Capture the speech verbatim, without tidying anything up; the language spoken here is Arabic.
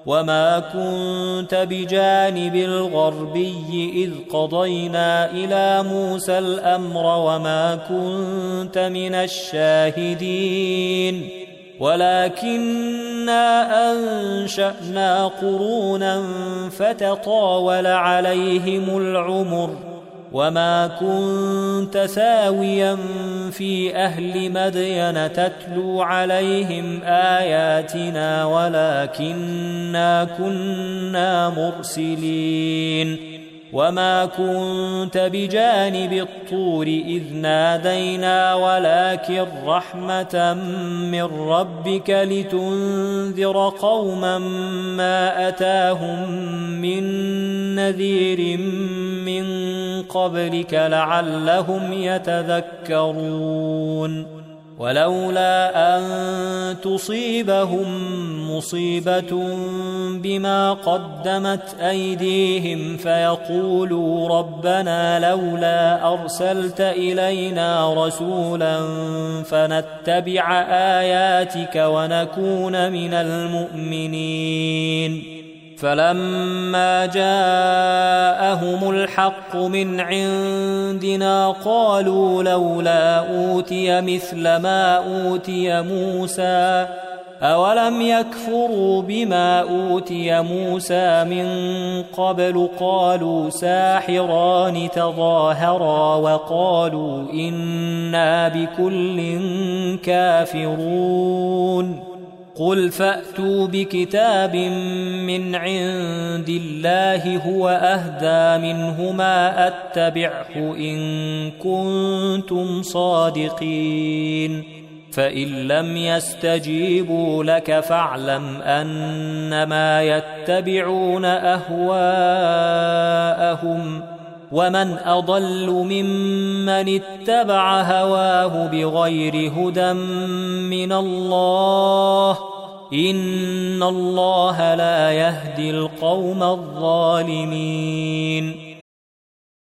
وما كنت بجانب الغربي إذ قضينا إلى موسى الأمر وما كنت من الشاهدين ولكننا أنشأنا قرونا فتطاول عليهم العمر وما كنت ثاويا في أهل مدين تتلو عليهم آياتنا ولكننا كنا مرسلين وما كنت بجانب الطور إذ نادينا ولكن رحمة من ربك لتنذر قوما ما أتاهم من نذير من قبلك لعلهم يتذكرون ولولا أن تصيبهم مصيبة بما قدمت أيديهم فيقولوا ربنا لولا أرسلت إلينا رسولا فنتبع آياتك ونكون من المؤمنين فلما جاءهم الحق من عندنا قالوا لولا أوتي مثل ما أوتي موسى أولم يكفروا بما أوتي موسى من قبل قالوا ساحران تظاهرا وقالوا إنا بكل كافرون قل فأتوا بكتاب من عند الله هو أهدى منهما أتبعه إن كنتم صادقين فإن لم يستجيبوا لك فاعلم أنما يتبعون أهواءهم ومن أضل ممن اتبع هواه بغير هدى من الله إن الله لا يهدي القوم الظالمين